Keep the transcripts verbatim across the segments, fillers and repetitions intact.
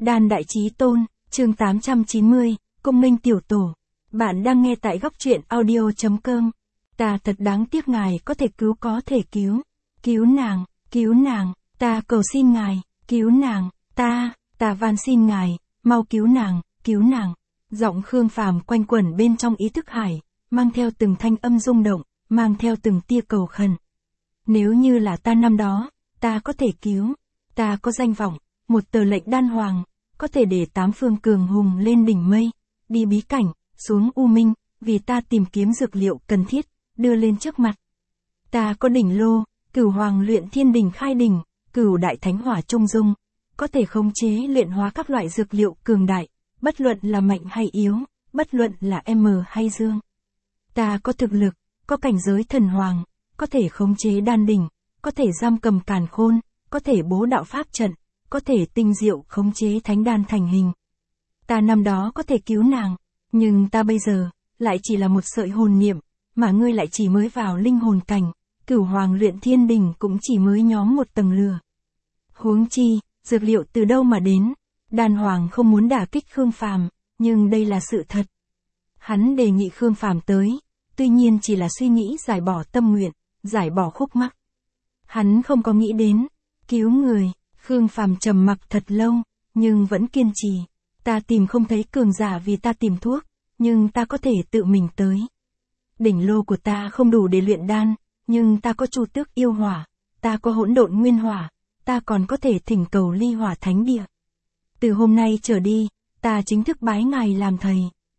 Đan Đại Chí Tôn, chương tám trăm chín mươi, Công Minh Tiểu Tổ. Bạn đang nghe tại góc truyện audio chấm com. Ta thật đáng tiếc ngài có thể cứu có thể cứu. Cứu nàng, cứu nàng, ta cầu xin ngài, cứu nàng, ta, ta van xin ngài, mau cứu nàng, cứu nàng. Giọng Khương Phàm quanh quẩn bên trong ý thức hải, mang theo từng thanh âm rung động, mang theo từng tia cầu khẩn. Nếu như là ta năm đó, ta có thể cứu, ta có danh vọng, một tờ lệnh đan hoàng, có thể để tám phương cường hùng lên đỉnh mây, đi bí cảnh, xuống u minh, vì ta tìm kiếm dược liệu cần thiết, đưa lên trước mặt. Ta có đỉnh lô, cửu hoàng luyện thiên đỉnh khai đỉnh, cửu đại thánh hỏa trung dung, có thể khống chế luyện hóa các loại dược liệu cường đại, bất luận là mạnh hay yếu, bất luận là M hay dương. Ta có thực lực, có cảnh giới thần hoàng, có thể khống chế đan đỉnh, có thể giam cầm càn khôn, có thể bố đạo pháp trận, có thể tinh diệu khống chế thánh đan thành hình. Ta năm đó có thể cứu nàng, nhưng ta bây giờ, lại chỉ là một sợi hồn niệm, mà ngươi lại chỉ mới vào linh hồn cảnh, cửu hoàng luyện thiên đỉnh cũng chỉ mới nhóm một tầng lửa. Huống chi, dược liệu từ đâu mà đến, đan hoàng không muốn đả kích Khương Phàm, nhưng đây là sự thật. Hắn đề nghị Khương Phàm tới, tuy nhiên chỉ là suy nghĩ giải bỏ tâm nguyện, giải bỏ khúc mắc. Hắn không có nghĩ đến, cứu người. Khương Phàm trầm mặc thật lâu, nhưng vẫn kiên trì. Ta tìm không thấy cường giả vì ta tìm thuốc, nhưng ta có thể tự mình tới. Đỉnh lô của ta không đủ để luyện đan, nhưng ta có chu tước yêu hỏa, ta có hỗn độn nguyên hỏa, ta còn có thể thỉnh cầu ly hỏa thánh địa. Từ hôm nay trở đi, ta chính thức bái ngài làm thầy.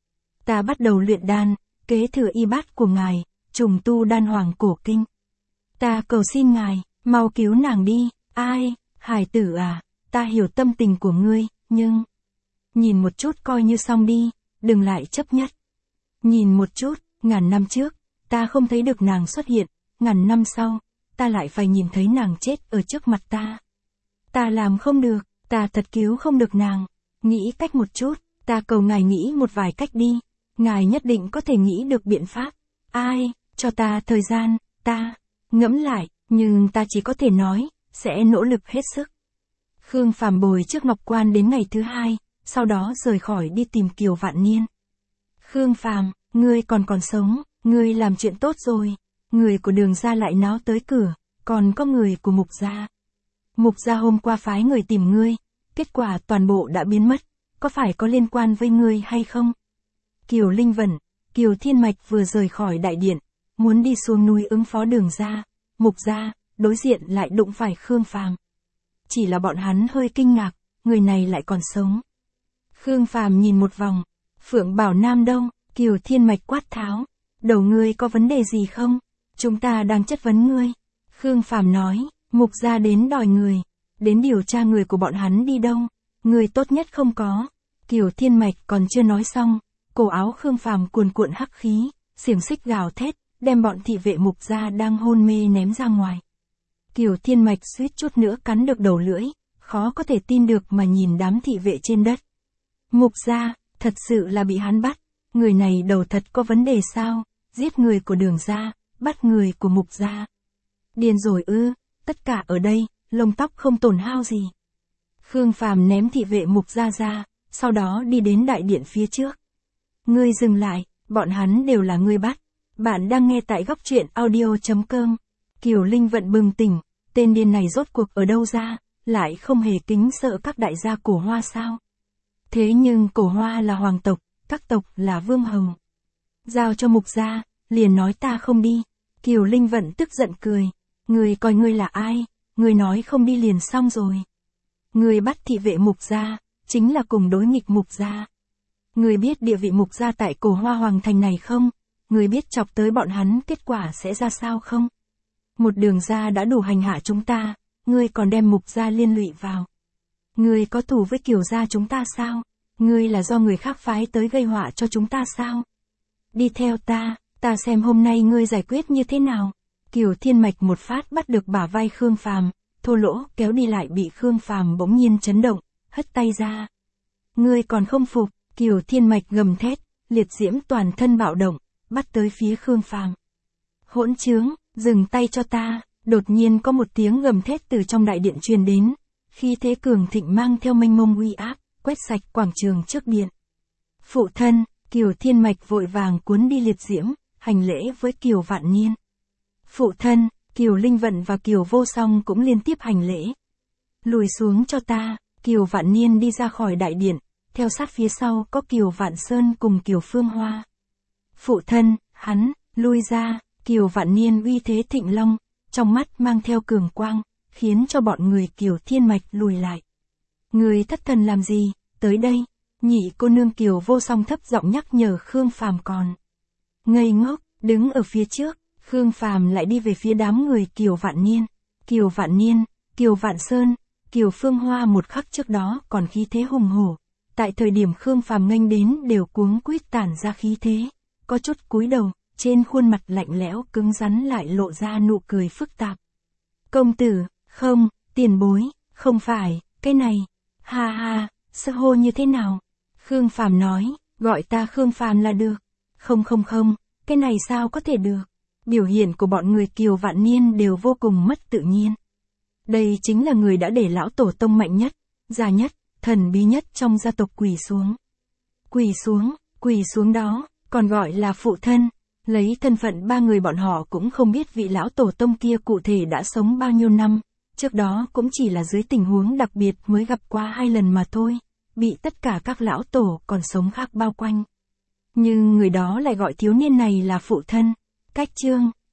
Ta bắt đầu luyện đan, kế thừa y bát của ngài, trùng tu đan hoàng cổ kinh. Ta cầu xin ngài, mau cứu nàng đi, ai? Hải tử à, ta hiểu tâm tình của ngươi, nhưng... Nhìn một chút coi như xong đi, đừng lại chấp nhất. Nhìn một chút, ngàn năm trước, ta không thấy được nàng xuất hiện, ngàn năm sau, ta lại phải nhìn thấy nàng chết ở trước mặt ta. Ta làm không được, ta thật cứu không được nàng. Nghĩ cách một chút, ta cầu ngài nghĩ một vài cách đi, ngài nhất định có thể nghĩ được biện pháp. Ai, cho ta thời gian, ta... Ngẫm lại, nhưng ta chỉ có thể nói... sẽ nỗ lực hết sức. Khương Phàm bồi trước Ngọc Quan đến ngày thứ hai, sau đó rời khỏi đi tìm Kiều Vạn Niên. Khương Phàm, ngươi còn còn sống, ngươi làm chuyện tốt rồi. Người của Đường gia lại náo tới cửa, còn có người của Mục gia. Mục gia hôm qua phái người tìm ngươi, kết quả toàn bộ đã biến mất, có phải có liên quan với ngươi hay không? Kiều Linh Vẩn, Kiều Thiên Mạch vừa rời khỏi đại điện, muốn đi xuống núi ứng phó Đường gia, Mục gia. Đối diện lại đụng phải Khương Phàm. Chỉ là bọn hắn hơi kinh ngạc, người này lại còn sống. Khương Phàm nhìn một vòng, Phượng Bảo Nam đâu? Kiều Thiên Mạch quát tháo, đầu ngươi có vấn đề gì không? Chúng ta đang chất vấn ngươi. Khương Phàm nói, Mục gia đến đòi người, đến điều tra người của bọn hắn đi đâu, người tốt nhất không có. Kiều Thiên Mạch còn chưa nói xong, cổ áo Khương Phàm cuồn cuộn hắc khí, xiềng xích gào thét, đem bọn thị vệ Mục gia đang hôn mê ném ra ngoài. Kiều Thiên Mạch suýt chút nữa cắn được đầu lưỡi, khó có thể tin được mà nhìn đám thị vệ trên đất. Mục gia, thật sự là bị hắn bắt, người này đầu thật có vấn đề sao, giết người của Đường gia, bắt người của Mục gia. Điên rồi ư, tất cả ở đây, lông tóc không tổn hao gì. Khương Phàm ném thị vệ Mục gia ra, sau đó đi đến đại điện phía trước. Ngươi dừng lại, bọn hắn đều là ngươi bắt. Bạn đang nghe tại góc truyện audio chấm com. Kiều Linh Vận bừng tỉnh, tên điên này rốt cuộc ở đâu ra, lại không hề kính sợ các đại gia Cổ Hoa sao? Thế nhưng Cổ Hoa là hoàng tộc, các tộc là vương hầu. Giao cho Mục gia, liền nói ta không đi. Kiều Linh Vận tức giận cười, người coi ngươi là ai, người nói không đi liền xong rồi. Người bắt thị vệ Mục gia, chính là cùng đối nghịch Mục gia. Người biết địa vị Mục gia tại Cổ Hoa hoàng thành này không? Người biết chọc tới bọn hắn kết quả sẽ ra sao không? Một Đường gia đã đủ hành hạ chúng ta, ngươi còn đem Mục gia liên lụy vào. Ngươi có thù với Kiều gia chúng ta sao? Ngươi là do người khác phái tới gây họa cho chúng ta sao? Đi theo ta, ta xem hôm nay ngươi giải quyết như thế nào. Kiều Thiên Mạch một phát bắt được bả vai Khương Phàm, thô lỗ kéo đi lại bị Khương Phàm bỗng nhiên chấn động, hất tay ra. Ngươi còn không phục? Kiều Thiên Mạch gầm thét, liệt diễm toàn thân bạo động, bắt tới phía Khương Phàm. Hỗn trướng, dừng tay cho ta. Đột nhiên có một tiếng gầm thét từ trong đại điện truyền đến, khí thế cường thịnh mang theo mênh mông uy áp, quét sạch quảng trường trước điện. Phụ thân, Kiều Thiên Mạch vội vàng cuốn đi liệt diễm, hành lễ với Kiều Vạn Niên. Phụ thân, Kiều Linh Vận và Kiều Vô Song cũng liên tiếp hành lễ. Lùi xuống cho ta, Kiều Vạn Niên đi ra khỏi đại điện, theo sát phía sau có Kiều Vạn Sơn cùng Kiều Phương Hoa. Phụ thân, hắn, lui ra, Kiều Vạn Niên uy thế thịnh long, trong mắt mang theo cường quang, khiến cho bọn người Kiều Thiên Mạch lùi lại. Người thất thần làm gì, tới đây, nhị cô nương Kiều Vô Song thấp giọng nhắc nhở Khương Phàm còn. Ngây ngốc, đứng ở phía trước, Khương Phàm lại đi về phía đám người Kiều Vạn Niên. Kiều Vạn Niên, Kiều Vạn Sơn, Kiều Phương Hoa một khắc trước đó còn khí thế hùng hổ. Tại thời điểm Khương Phàm nghênh đến đều cuống quýt tản ra khí thế, có chút cúi đầu, trên khuôn mặt lạnh lẽo cứng rắn lại lộ ra nụ cười phức tạp. Công tử, không, tiền bối, không phải, cái này, ha ha, xưng hô như thế nào? Khương Phàm nói, gọi ta Khương Phàm là được. Không không không, cái này sao có thể được? Biểu hiện của bọn người Kiều Vạn Niên đều vô cùng mất tự nhiên. Đây chính là người đã để lão tổ tông mạnh nhất, già nhất, thần bí nhất trong gia tộc quỳ xuống. Quỳ xuống, quỳ xuống đó, còn gọi là phụ thân. Lấy thân phận ba người bọn họ cũng không biết vị lão tổ tông kia cụ thể đã sống bao nhiêu năm, trước đó cũng chỉ là dưới tình huống đặc biệt mới gặp qua hai lần mà thôi, bị tất cả các lão tổ còn sống khác bao quanh. Nhưng người đó lại gọi thiếu niên này là phụ thân. Cách chương,